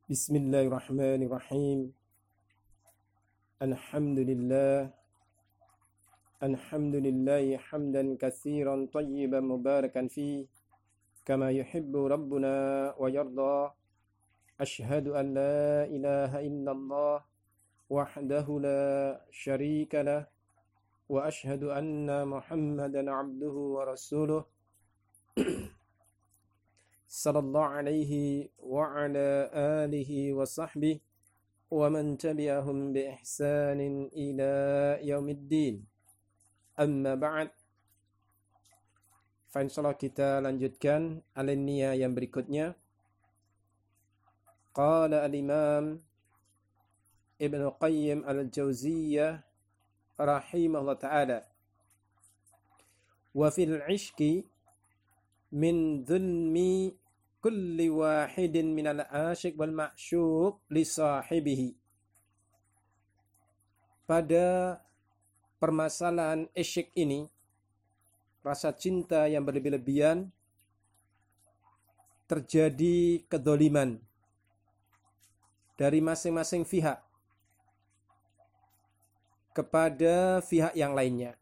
Bismillahirrahmanirrahim. Alhamdulillah. Alhamdulillahi hamdan katsiran tayyiban mubarakan fi kama yuhibbu rabbuna wa yarda. Ashhadu an la ilaha illallah wahdahu la syarika lah wa ashhadu anna Muhammadan abduhu wa rasuluh sallallahu alaihi wa ala alihi wa sahbihi wa man tabi'ahum bi ihsanin ila yaumiddin. Amma ba'd. Insyaallah kita lanjutkan alinea yang berikutnya. Qala al-Imam Ibnu Qayyim al-Jauziyah rahimahullah ta'ala, wa fil 'ishqi min dhulmi kulli wahidin minal asyiq wal ma'syuq li sahibihi. Pada permasalahan isyik ini, rasa cinta yang berlebih-lebihan, terjadi kedzaliman dari masing-masing pihak kepada pihak yang lainnya,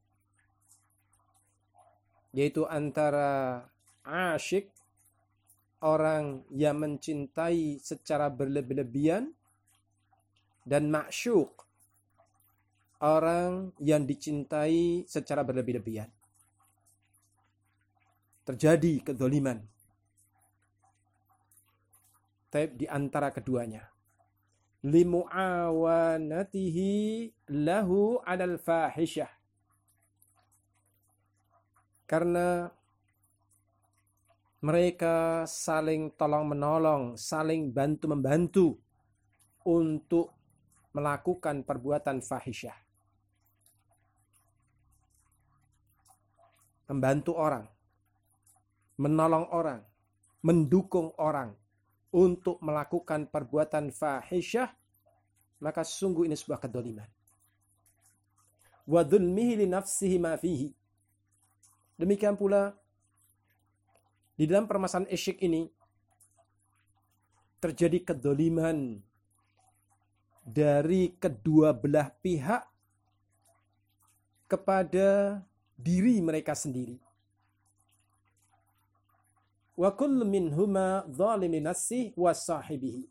yaitu antara asyik, orang yang mencintai secara berlebih-lebihan, dan ma'syuq, orang yang dicintai secara berlebih-lebihan. Terjadi kedzaliman di antara keduanya. Limu'awanatihi lahu 'alal fahisyah. Karena mereka saling tolong-menolong, saling bantu-membantu untuk melakukan perbuatan fahisyah. Membantu orang, menolong orang, mendukung orang untuk melakukan perbuatan fahisyah, maka sungguh ini sebuah kedzaliman. Wa dzulmihi li nafsihi ma fihi. Demikian pula di dalam permasalahan isyik ini terjadi kedzaliman dari kedua belah pihak kepada diri mereka sendiri. Wa kullu minhuma dzalimun nafsihi wa sahibihi.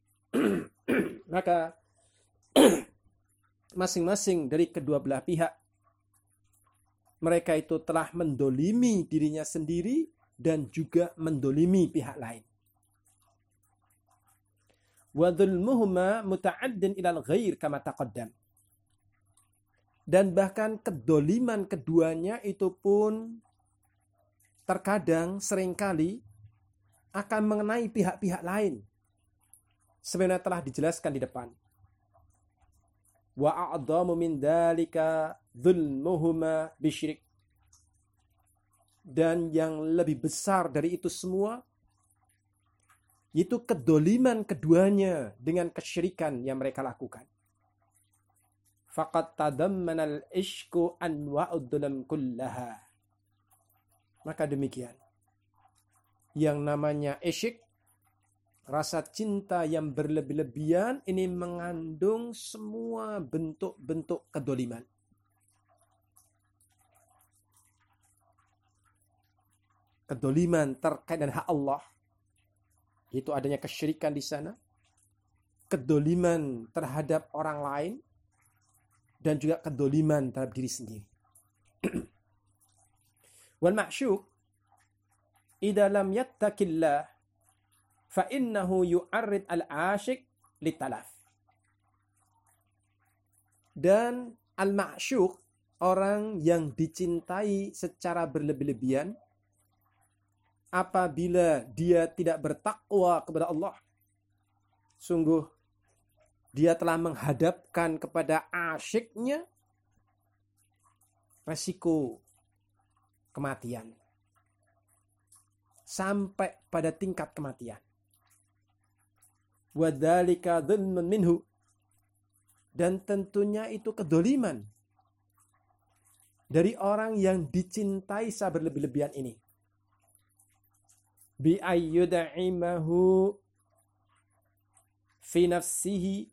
Maka masing-masing dari kedua belah pihak, mereka itu telah mendolimi dirinya sendiri dan juga mendolimi pihak lain. Wa dzulmuhuma muta'addin ilal ghair kama taqaddam. Dan bahkan kedoliman keduanya itu pun terkadang seringkali akan mengenai pihak-pihak lain, sebenarnya telah dijelaskan di depan. Wa a'dhamu min dzalika dzulmuhuma bisyirk. Dan yang lebih besar dari itu semua, yaitu kedoliman keduanya dengan kesyirikan yang mereka lakukan. Faqad tadammana al-ishku anwa'ud dhulam kullaha. Maka demikian, yang namanya isyik, rasa cinta yang berlebih-lebihan, ini mengandung semua bentuk-bentuk kedoliman. Kedoliman terkait dengan hak Allah, yaitu adanya kesyirikan di sana. Kedoliman terhadap orang lain, dan juga kedoliman terhadap diri sendiri. Wal ma'syuq idza lam yattaqillah fa innahu yu'arrid al-'ashiq litalaf. Dan al-ma'syuq, orang yang dicintai secara berlebih-lebihan, apabila dia tidak bertakwa kepada Allah, sungguh dia telah menghadapkan kepada asyiknya resiko kematian, sampai pada tingkat kematian. Wa dzalika dzulmun minhu. Dan tentunya itu kedzaliman dari orang yang dicintai secara berlebih-lebihan ini. Bi ayyud'imahu fi nafsihi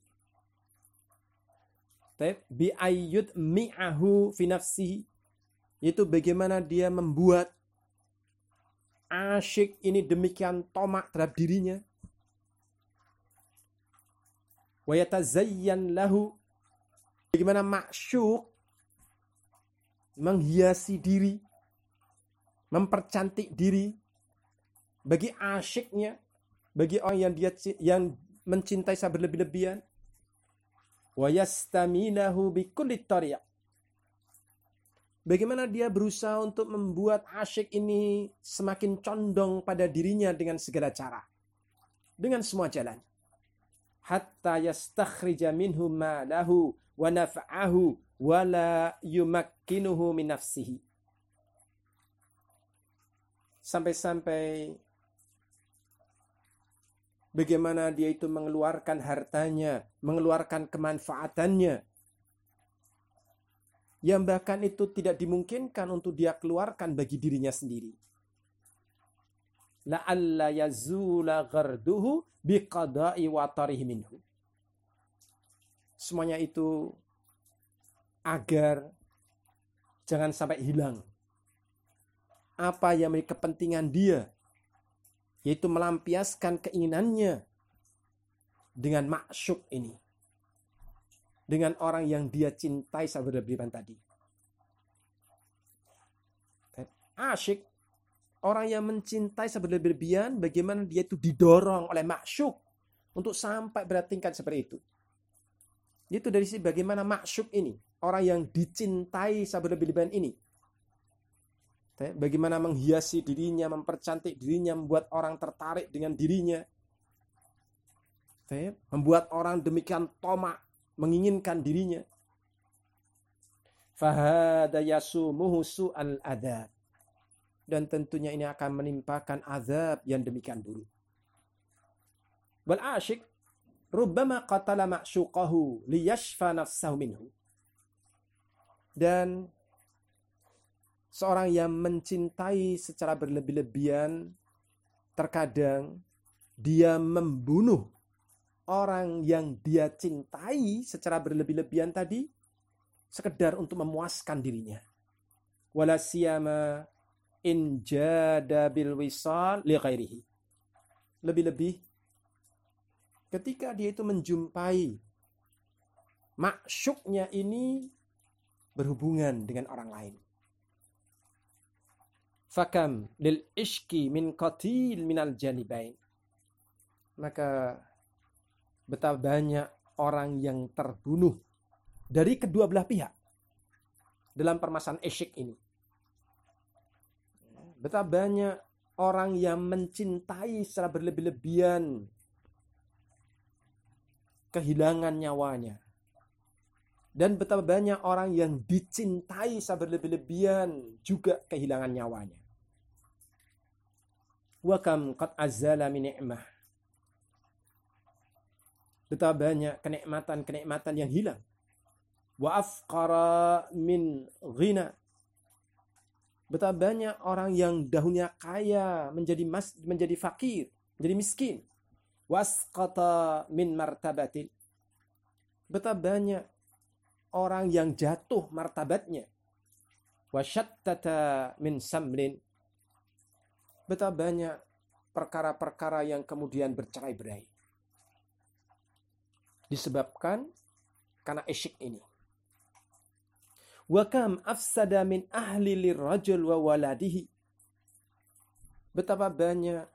bi ayyud mi'ahu fi nafsihi, yaitu bagaimana dia membuat asyik ini demikian tomak terhadap dirinya. Wa yatazayyan lahu, bagaimana ma'syuk menghiasi diri, mempercantik diri bagi asyiknya, bagi orang yang mencintai secara berlebih-lebihan. Wa yastaminahu bi kulli tariq, bagaimana dia berusaha untuk membuat asyik ini semakin condong pada dirinya dengan segala cara, dengan semua jalan. Hatta yastakhrija minhu ma lahu wa naf'ahu wa la yumakkinuhu min nafsihi. Sampai-sampai bagaimana dia itu mengeluarkan hartanya, mengeluarkan kemanfaatannya, yang bahkan itu tidak dimungkinkan untuk dia keluarkan bagi dirinya sendiri. La'alla yazula gharduhu biqada'i watarihi minhu. Semuanya itu agar jangan sampai hilang apa yang menjadi kepentingan dia, yaitu melampiaskan keinginannya dengan ma'syuk ini, dengan orang yang dia cintai secara berlebihan tadi. Asyik, orang yang mencintai secara berlebihan, bagaimana dia itu didorong oleh ma'syuk untuk sampai pada tingkat seperti itu. Itu dari sisi bagaimana ma'syuk ini, orang yang dicintai secara berlebihan ini, bagaimana menghiasi dirinya, mempercantik dirinya, membuat orang tertarik dengan dirinya, membuat orang demikian tomak menginginkan dirinya. Fahada yasumuhu su'al adab, dan tentunya ini akan menimpakan azab yang demikian buruk. Wal asyik rubbama qatala ma'syuqahu liyashfa nafsahu minhu, dan seorang yang mencintai secara berlebih-lebihan, terkadang dia membunuh orang yang dia cintai secara berlebih-lebihan tadi, sekedar untuk memuaskan dirinya. Wala siyama in jada bil wisal li ghairihi. Lebih-lebih ketika dia itu menjumpai ma'syuknya ini berhubungan dengan orang lain. Fakam lil ishki min qatil minal janibain. Maka betapa banyak orang yang terbunuh dari kedua belah pihak dalam permasalahan isyik ini. Betapa banyak orang yang mencintai secara berlebih-lebihan kehilangan nyawanya. Dan betapa banyak orang yang dicintai secara berlebih-lebihan juga kehilangan nyawanya. Wa kam qad azala min ni'mah. Betapa banyak kenikmatan-kenikmatan yang hilang. Wa afqara min ghina. Betapa banyak orang yang dahulunya kaya menjadi fakir, menjadi miskin. Wasqata min martabatin. Betapa banyak orang yang jatuh martabatnya. Wasyattata min samlin. Betapa banyak perkara-perkara yang kemudian bercerai-berai. Disebabkan karena isyik ini. Wa kam afsada min ahli lirrajul wa waladihi. Betapa banyak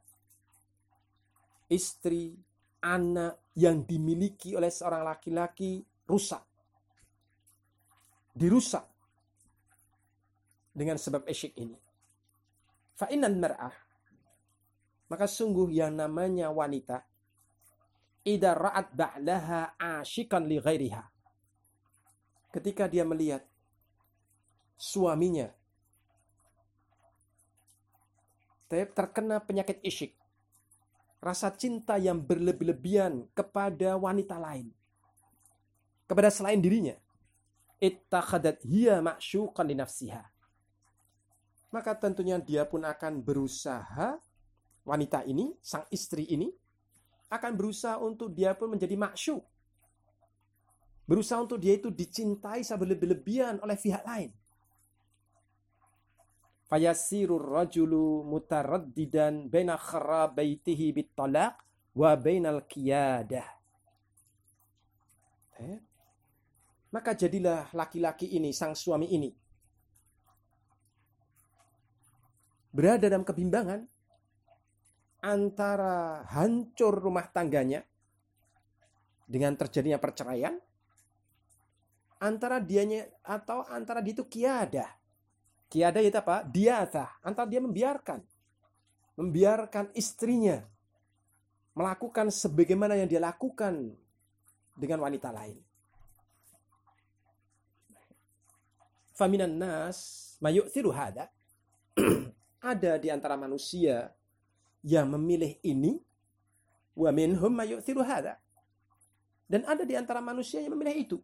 istri, anak yang dimiliki oleh seorang laki-laki rusak. Dirusak dengan sebab isyik ini. Fa'innal mar'ah, maka sungguh yang namanya wanita, idza ra'at ba'laha asyikan li ghairiha, ketika dia melihat suaminya terkena penyakit isyik, rasa cinta yang berlebih-lebihan kepada wanita lain, kepada selain dirinya, ittakhadat hiya ma'syuqan li nafsiha, maka tentunya dia pun akan berusaha, wanita ini, sang istri ini, akan berusaha untuk dia pun menjadi maksyu. Berusaha untuk dia itu dicintai berlebih-lebihan oleh pihak lain. Fayasirur rajulu mutaraddidan baina kharabaitihi bit-talaq wa bainal qiyadah. Maka jadilah laki-laki ini, sang suami ini, berada dalam kebimbangan antara hancur rumah tangganya dengan terjadinya perceraian, antara dia itu kiadah. Kiadah itu apa? Diatah. Antara dia membiarkan istrinya melakukan sebagaimana yang dia lakukan dengan wanita lain. Faminan nas mayu'thiru hada. Ada di antara manusia yang memilih ini, wa minhum mayu'thiru hada. Dan ada di antara manusia yang memilih itu.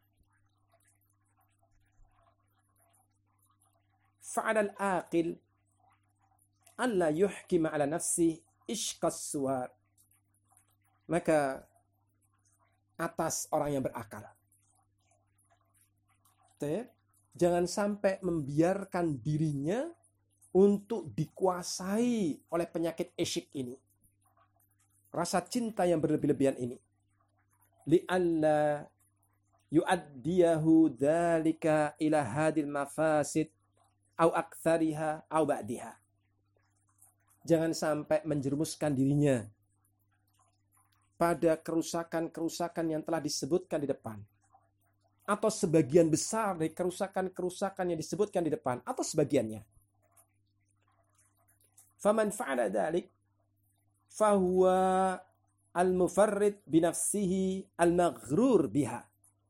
Fa'alal aqil alla yuhkima ala nafsi ishqas suwar. Maka atas orang yang berakal, jangan sampai membiarkan dirinya untuk dikuasai oleh penyakit isyik ini. Rasa cinta yang berlebih-lebihan ini. Li'alla yu'addiyahu dhalika ila hadil mafasid au aktsariha au ba'diha. Jangan sampai menjerumuskan dirinya pada kerusakan-kerusakan yang telah disebutkan di depan, atau sebagian besar dari kerusakan-kerusakan yang disebutkan di depan, atau sebagiannya. Faman fa'ala dzalik fahuwa al-mufarrid binafsihi al-maghrur biha.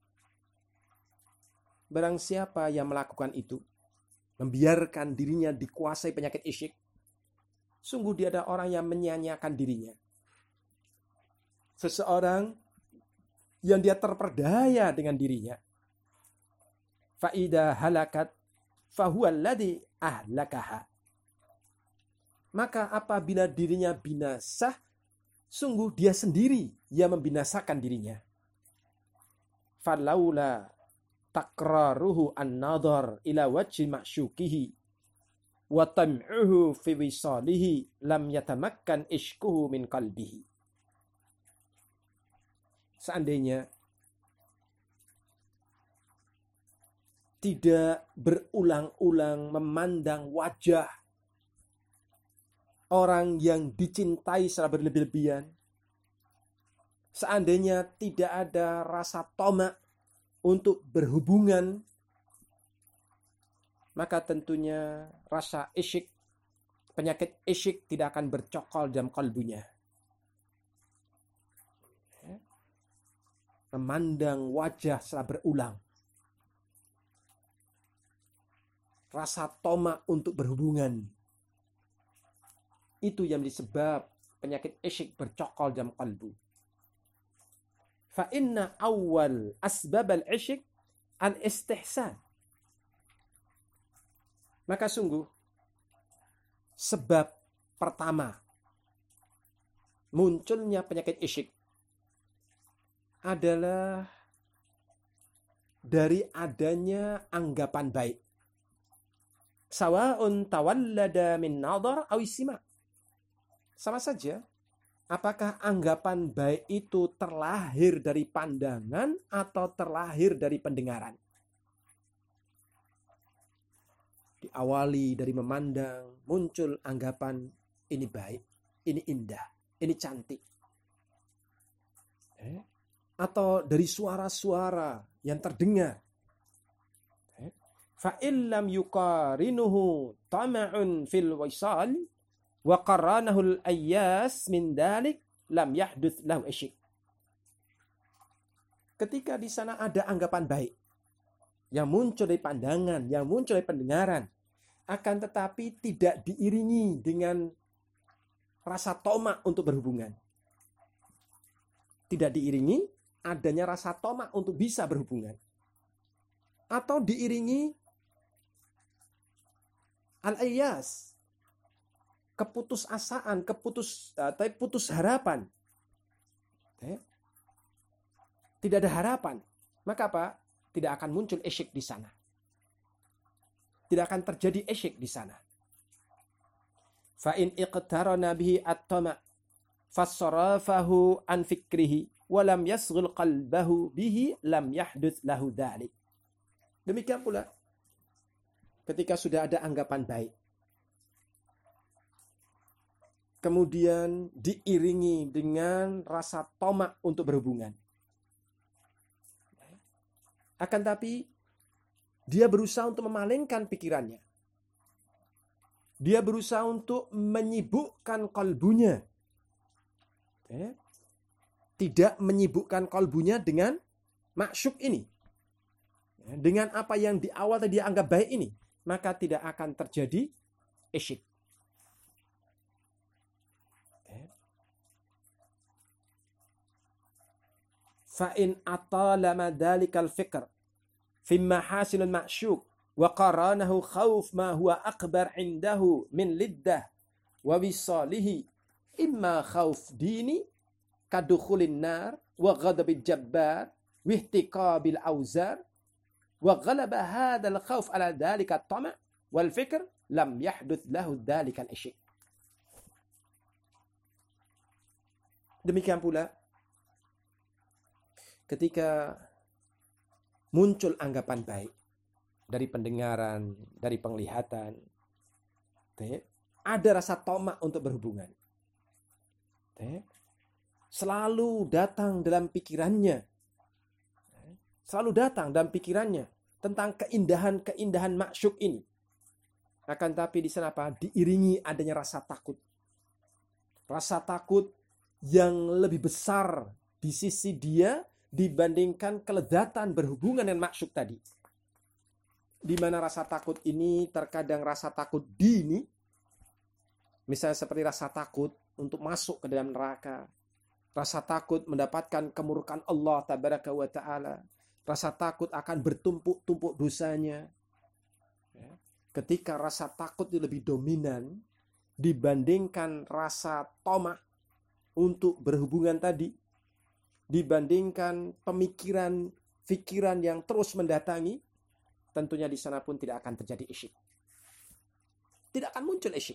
Barang siapa yang melakukan itu, membiarkan dirinya dikuasai penyakit isyik, sungguh dia ada orang yang menyia-nyiakan dirinya. Seseorang yang dia terperdaya dengan dirinya. Fa'idha halakat fahuwa alladhi ahlakaha. Maka apabila dirinya binasa, sungguh dia sendiri yang membinasakan dirinya. Falaula takraruhu an-nadhar ila wajhi ma'syukihi wa tam'uhu fi wisalihi lam yatamakkan ishkuhu min qalbihi. Seandainya tidak berulang-ulang memandang wajah orang yang dicintai secara berlebih-lebihan, seandainya tidak ada rasa tamak untuk berhubungan, maka tentunya rasa isyik, penyakit isyik tidak akan bercokol dalam kalbunya. Memandang wajah secara berulang, rasa tamak untuk berhubungan, itu yang disebab penyakit isyik bercokol dalam kalbu. Fa inna awal asbab al-isyik al-istihsan. Maka sungguh sebab pertama munculnya penyakit isyik adalah dari adanya anggapan baik. Sawa'un tawallada min nadhar aw istima'. Sama saja, apakah anggapan baik itu terlahir dari pandangan atau terlahir dari pendengaran. Diawali dari memandang, muncul anggapan ini baik, ini indah, ini cantik. Atau dari suara-suara yang terdengar. Fa illam yuqarinuhu tama'un fil wisal wa qaranahu al-ayyas min dalik lam yahduth lahu isyik. Ketika di sana ada anggapan baik yang muncul dari pandangan, yang muncul dari pendengaran, akan tetapi tidak diiringi dengan rasa tamak untuk berhubungan. Tidak diiringi adanya rasa tamak untuk bisa berhubungan. Atau diiringi al-ayyas, keputusasaan, putus harapan Tidak ada harapan. Maka apa? Tidak akan muncul isyik di sana. Tidak akan terjadi isyik di sana. Fa in iqtarana bihi at-tama' fassarafahu an fikrihi wa lam yasghul qalbahu bihi lam yahduts lahu dzalik. Demikian pula ketika sudah ada anggapan baik, kemudian diiringi dengan rasa tamak untuk berhubungan. Akan tapi dia berusaha untuk memalingkan pikirannya. Dia berusaha untuk menyibukkan kalbunya. Tidak menyibukkan kalbunya dengan maksyuk ini. Dengan apa yang di awal tadi dia anggap baik ini. Maka tidak akan terjadi isyik. Fa'in atala madhalikal fikr fi mahasinul maksyuk wa qaranahu khawf ma huwa akbar indahu min liddah wa wisalihi imma khawf dini kadukhulin nar wa ghadabil jabbar wa ihtiqabil auzar wa ghalaba hadzal khawf ala dhalika at-tama' wal fikr lam yahduth lahu dhalika al-isyik. Demikian pula ketika muncul anggapan baik dari pendengaran, dari penglihatan, ada rasa tamak untuk berhubungan. Selalu datang dalam pikirannya. Selalu datang dalam pikirannya tentang keindahan-keindahan maksyuk ini. Akan tapi di sana apa? Diiringi adanya rasa takut. Rasa takut yang lebih besar di sisi dia dibandingkan kelezatan berhubungan dengan maksyuk tadi. Di mana rasa takut ini terkadang rasa takut dini, misalnya seperti rasa takut untuk masuk ke dalam neraka, rasa takut mendapatkan kemurkaan Allah tabaraka wa ta'ala, rasa takut akan bertumpuk-tumpuk dosanya. Ketika rasa takut itu lebih dominan dibandingkan rasa tamak untuk berhubungan tadi, dibandingkan pikiran yang terus mendatangi, tentunya di sana pun tidak akan terjadi isyik. Tidak akan muncul isyik.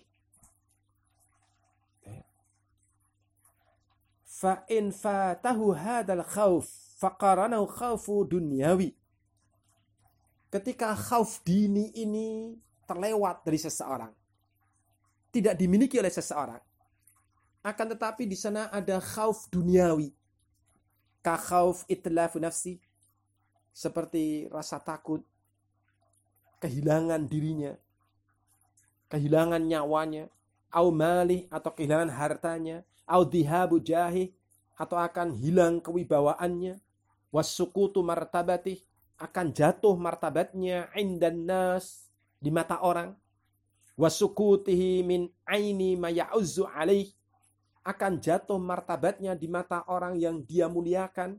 Fa in fatahu hadzal khauf faqaranahu khaufu dunyawi. Ketika khauf dini ini terlewat dari seseorang, tidak dimiliki oleh seseorang, akan tetapi di sana ada khauf duniawi. Ka khauf itlafu nafsi, seperti rasa takut kehilangan dirinya, kehilangan nyawanya, au malih atau kehilangan hartanya, au dhihabu jahih atau akan hilang kewibawaannya, wasukutu martabatih akan jatuh martabatnya indan nas di mata orang, wasukutihi min aini ma ya'uzzu alaih akan jatuh martabatnya di mata orang yang dia muliakan.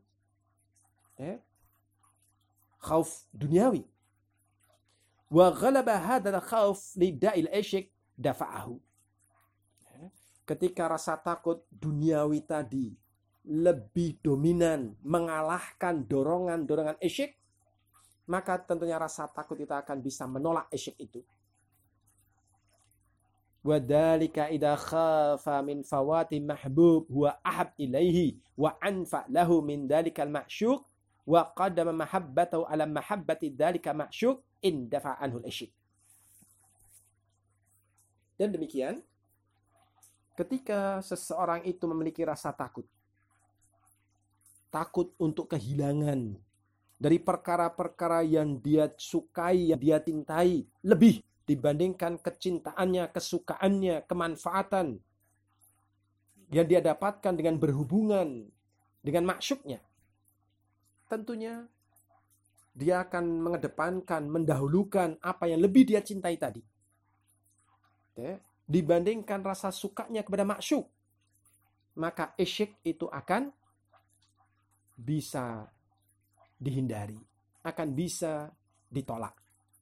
Khauf duniawi. Wa ghalaba hadzal khauf lida'il isyik dafa'ahu. Ketika rasa takut duniawi tadi lebih dominan mengalahkan dorongan-dorongan isyik, maka tentunya rasa takut kita akan bisa menolak isyik itu. Wa dzalika idza khafa min fawati mahbub huwa ahab ilaihi wa anfa lahu min dzalikal ma'syuq wa qaddama mahabbatahu ala mahabbati dzalika ma'syuq in dafa anhu al-isyik. Dan demikian ketika seseorang itu memiliki rasa takut untuk kehilangan dari perkara-perkara yang dia sukai, yang dia cintai lebih dibandingkan kecintaannya, kesukaannya, kemanfaatan yang dia dapatkan dengan berhubungan dengan maksyuknya, tentunya dia akan mengedepankan, mendahulukan apa yang lebih dia cintai tadi, dibandingkan rasa sukanya kepada maksyuk. Maka isyik itu akan bisa dihindari, akan bisa ditolak.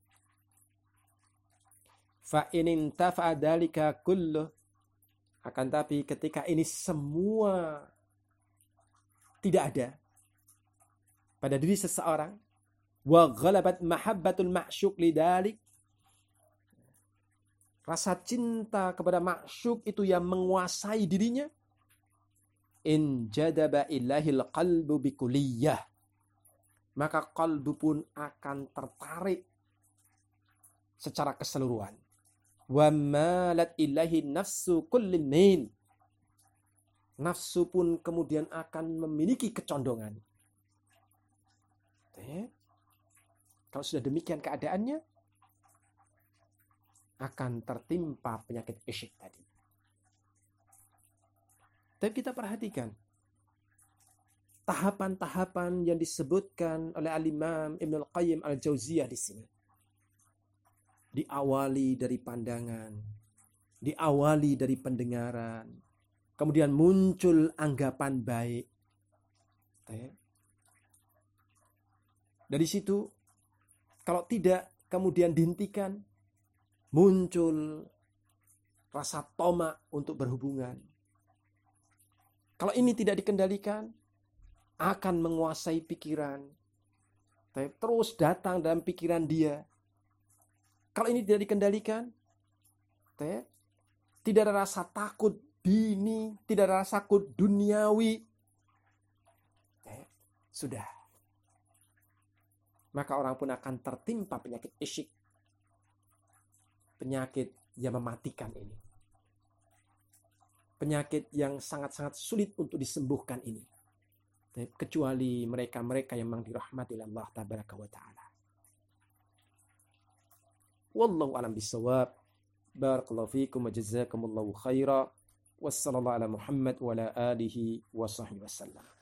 Fa in intafa dzalika kulluh, akan tapi ketika ini semua tidak ada pada diri seseorang, wa ghalabat mahabbatul ma'syuq lidalik, rasa cinta kepada ma'syuq itu yang menguasai dirinya, in jadaba illahil qalbu bikuliyah, maka qalbu pun akan tertarik secara keseluruhan. Wa malat ilahi nafsu kullil mail, nafsu pun kemudian akan memiliki kecondongan. Kalau sudah demikian keadaannya, akan tertimpa penyakit isyik tadi. Tapi kita perhatikan tahapan-tahapan yang disebutkan oleh Al-Imam Ibnul Qayyim Al-Jauziyah di sini. Diawali dari pandangan, diawali dari pendengaran, kemudian muncul anggapan baik. Dari situ, kalau tidak kemudian dihentikan, muncul rasa tomak untuk berhubungan. Kalau ini tidak dikendalikan, akan menguasai pikiran. Terus datang dalam pikiran dia. Kalau ini tidak dikendalikan, tidak ada rasa takut dini, tidak ada rasa takut duniawi, sudah. Maka orang pun akan tertimpa penyakit isyik, penyakit yang mematikan ini, penyakit yang sangat-sangat sulit untuk disembuhkan ini, kecuali mereka-mereka yang memang dirahmati oleh Allah Tabaraka wa Ta'ala. Wallahu a'lam bissawab. Barakallahu fiikum wa jazakumullahu khaira. Wassallallahu ala Muhammad wa ala alihi wa sahbihi wasallam.